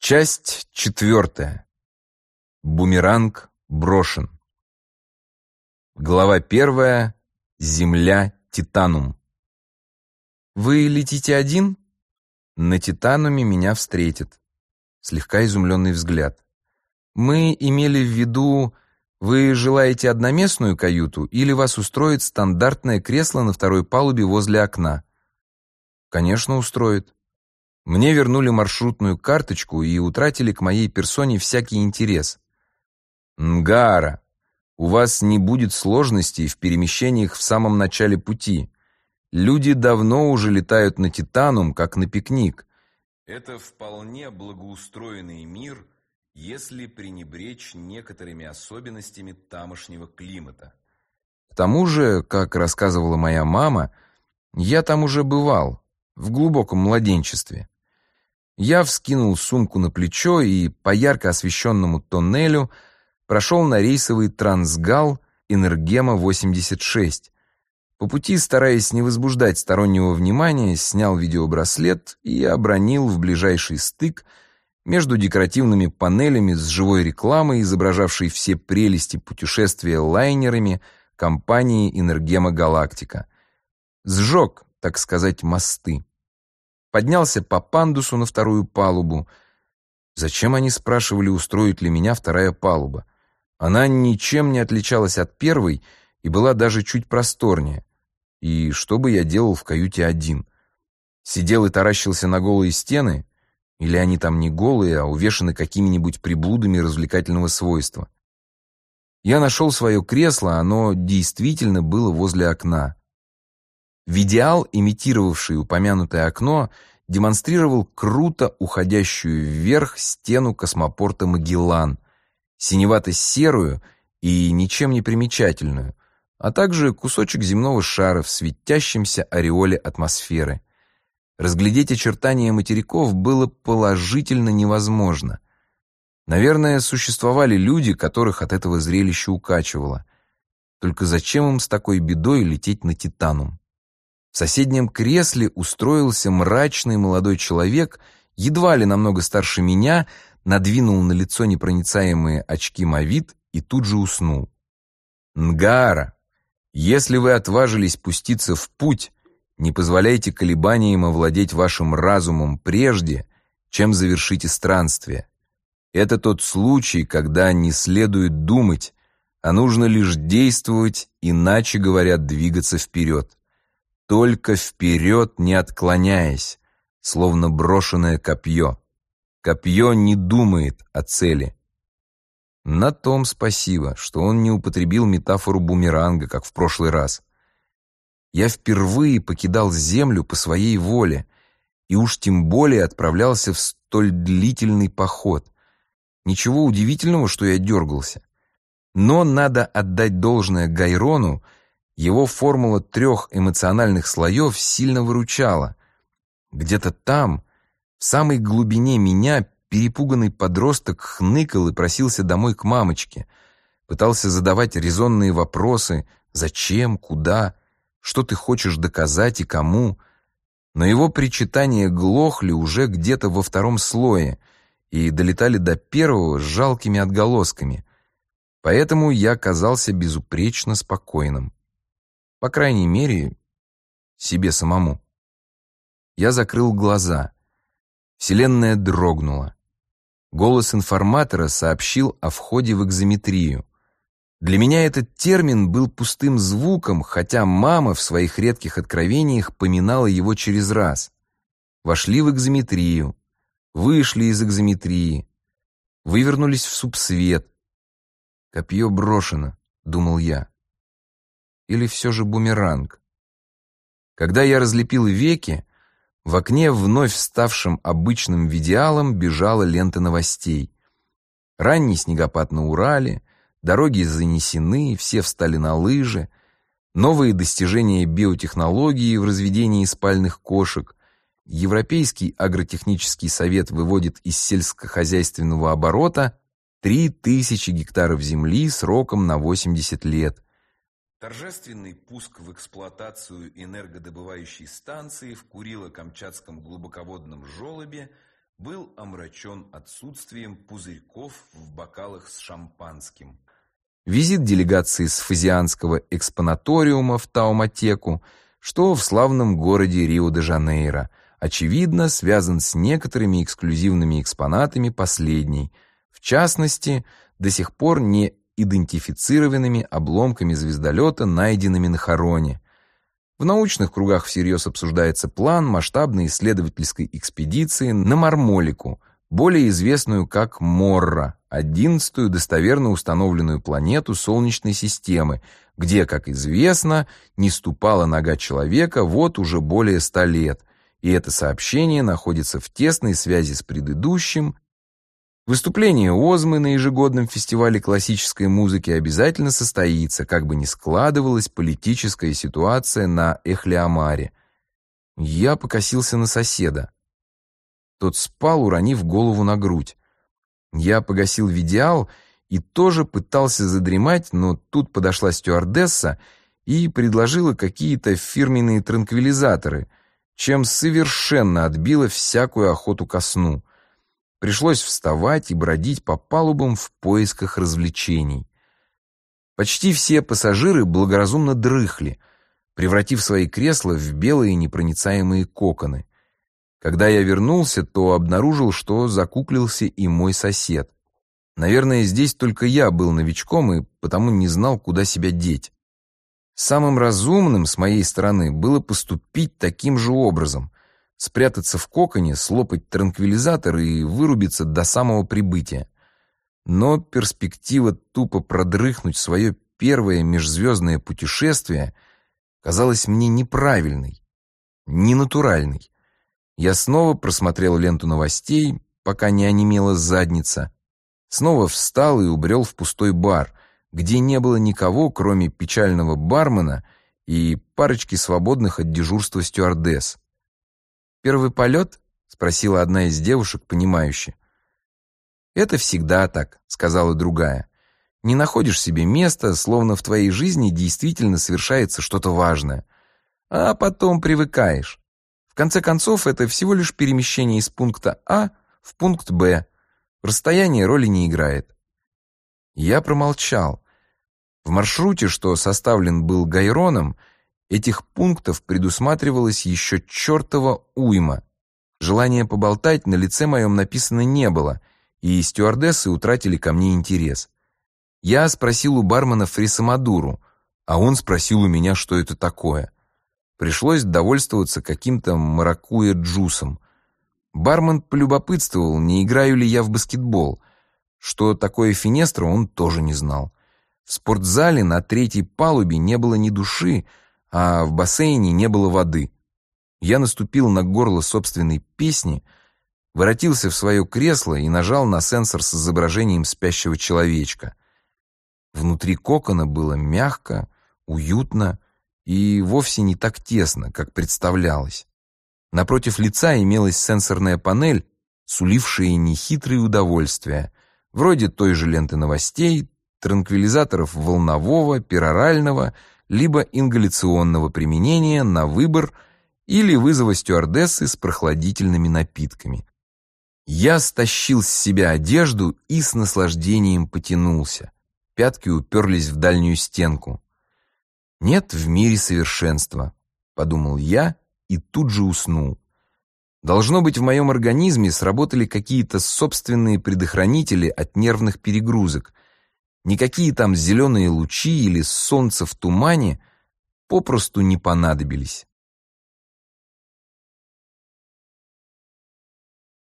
Часть 4. Бумеранг брошен. Глава 1. Земля Титанум. «Вы летите один?» На Титануме меня встретит. Слегка изумленный взгляд. «Мы имели в виду, вы желаете одноместную каюту или вас устроит стандартное кресло на второй палубе возле окна?» «Конечно, устроит». Мне вернули маршрутную карточку и утратили к моей персоне всякий интерес. «Нгаара, у вас не будет сложностей в перемещениях в самом начале пути. Люди давно уже летают на Титанум, как на пикник. Это вполне благоустроенный мир, если пренебречь некоторыми особенностями тамошнего климата. К тому же, как рассказывала моя мама, я там уже бывал, в глубоком младенчестве». Я вскинул сумку на плечо и по ярко освещенному тоннелю прошел на рейсовый Трансгал Энергема-86. По пути, стараясь не возбуждать стороннего внимания, снял видеобраслет и обронил в ближайший стык между декоративными панелями с живой рекламой, изображавшей все прелести путешествия лайнерами компании Энергема Галактика. Сжег, так сказать, мосты. Поднялся по пандусу на вторую палубу. Зачем они спрашивали, устроит ли меня вторая палуба? Она ничем не отличалась от первой и была даже чуть просторнее. И что бы я делал в каюте один? Сидел и таращился на голые стены? Или они там не голые, а увешаны какими-нибудь приблудами развлекательного свойства? Я нашел свое кресло, оно действительно было возле окна. Видеал, имитировавший упомянутое окно, демонстрировал круто уходящую вверх стену космопорта Магеллан, синевато-серую и ничем не примечательную, а также кусочек земного шара в светящемся ореоле атмосферы. Разглядеть очертания материков было положительно невозможно. Наверное, существовали люди, которых от этого зрелища укачивало. Только зачем им с такой бедой лететь на Титанум? В соседнем кресле устроился мрачный молодой человек, едва ли намного старше меня, надвинул на лицо непроницаемые очки Мавит и тут же уснул. «Нгаара, если вы отважились пуститься в путь, не позволяйте колебаниям овладеть вашим разумом прежде, чем завершите странствие. Это тот случай, когда не следует думать, а нужно лишь действовать, иначе говоря, двигаться вперед. Только вперед, не отклоняясь, словно брошенное копье. Копье не думает о цели». На том спасибо, что он не употребил метафору бумеранга, как в прошлый раз. Я впервые покидал землю по своей воле, и уж тем более отправлялся в столь длительный поход. Ничего удивительного, что я дергался. Но надо отдать должное Гайрону, его формула 3 эмоциональных слоев сильно выручала. Где-то там, в самой глубине меня, перепуганный подросток хныкал и просился домой к мамочке. Пытался задавать резонные вопросы: зачем, куда, что ты хочешь доказать и кому. Но его причитания глохли уже где-то во 2 слое и долетали до 1 с жалкими отголосками. Поэтому я казался безупречно спокойным. По крайней мере, себе самому. Я закрыл глаза. Вселенная дрогнула. Голос информатора сообщил о входе в экзометрию. Для меня этот термин был пустым звуком, хотя мама в своих редких откровениях поминала его через раз. Вошли в экзометрию, вышли из экзометрии, вывернулись в субсвет. «Копье брошено», — думал я. Или все же бумеранг? Когда я разлепил веки, в окне, вновь ставшим обычным видеалом, бежала лента новостей. Ранний снегопад на Урале, дороги занесены, все встали на лыжи, новые достижения биотехнологии в разведении спальных кошек, Европейский агротехнический совет выводит из сельскохозяйственного оборота 3000 гектаров земли сроком на 80 лет. Торжественный пуск в эксплуатацию энергодобывающей станции в Курило-Камчатском глубоководном желобе был омрачен отсутствием пузырьков в бокалах с шампанским. Визит делегации с Фазианского экспонаториума в Тауматеку, что в славном городе Рио-де-Жанейро, очевидно, связан с некоторыми эксклюзивными экспонатами последней, в частности, до сих пор не идентифицированными обломками звездолета, найденными на Хароне. В научных кругах всерьез обсуждается план масштабной исследовательской экспедиции на Мармолику, более известную как Морра, 11-ю достоверно установленную планету Солнечной системы, где, как известно, не ступала нога человека вот уже более 100 лет, и это сообщение находится в тесной связи с предыдущим. Выступление Озмы на ежегодном фестивале классической музыки обязательно состоится, как бы ни складывалась политическая ситуация на Эхлеомаре. Я покосился на соседа. Тот спал, уронив голову на грудь. Я погасил видеал и тоже пытался задремать, но тут подошла стюардесса и предложила какие-то фирменные транквилизаторы, чем совершенно отбила всякую охоту ко сну. Пришлось вставать и бродить по палубам в поисках развлечений. Почти все пассажиры благоразумно дрыхли, превратив свои кресла в белые непроницаемые коконы. Когда я вернулся, то обнаружил, что закуклился и мой сосед. Наверное, здесь только я был новичком и потому не знал, куда себя деть. Самым разумным с моей стороны было поступить таким же образом: спрятаться в коконе, слопать транквилизатор и вырубиться до самого прибытия. Но перспектива тупо продрыхнуть свое первое межзвездное путешествие казалась мне неправильной, ненатуральной. Я снова просмотрел ленту новостей, пока не онемела задница, снова встал и убрел в пустой бар, где не было никого, кроме печального бармена и парочки свободных от дежурства стюардесс. «Первый полет?» — спросила одна из девушек, понимающе. «Это всегда так», — сказала другая. «Не находишь себе места, словно в твоей жизни действительно совершается что-то важное. А потом привыкаешь. В конце концов, это всего лишь перемещение из пункта А в пункт Б. Расстояние роли не играет». Я промолчал. В маршруте, что составлен был Гайроном, этих пунктов предусматривалось еще чертова уйма. Желания поболтать на лице моем написано не было, и стюардессы утратили ко мне интерес. Я спросил у бармена фрисамадуру, а он спросил у меня, что это такое. Пришлось довольствоваться каким-то маракуйя-джусом. Бармен полюбопытствовал, не играю ли я в баскетбол. Что такое финестра, он тоже не знал. В спортзале на 3-й палубе не было ни души, а в бассейне не было воды. Я наступил на горло собственной песни, воротился в свое кресло и нажал на сенсор с изображением спящего человечка. Внутри кокона было мягко, уютно и вовсе не так тесно, как представлялось. Напротив лица имелась сенсорная панель, сулившая нехитрые удовольствия, вроде той же ленты новостей, транквилизаторов волнового, перорального, либо ингаляционного применения на выбор или вызова стюардессы с прохладительными напитками. Я стащил с себя одежду и с наслаждением потянулся. Пятки уперлись в дальнюю стенку. «Нет в мире совершенства», — подумал я и тут же уснул. Должно быть, в моем организме сработали какие-то собственные предохранители от нервных перегрузок. Никакие там зеленые лучи или солнце в тумане попросту не понадобились.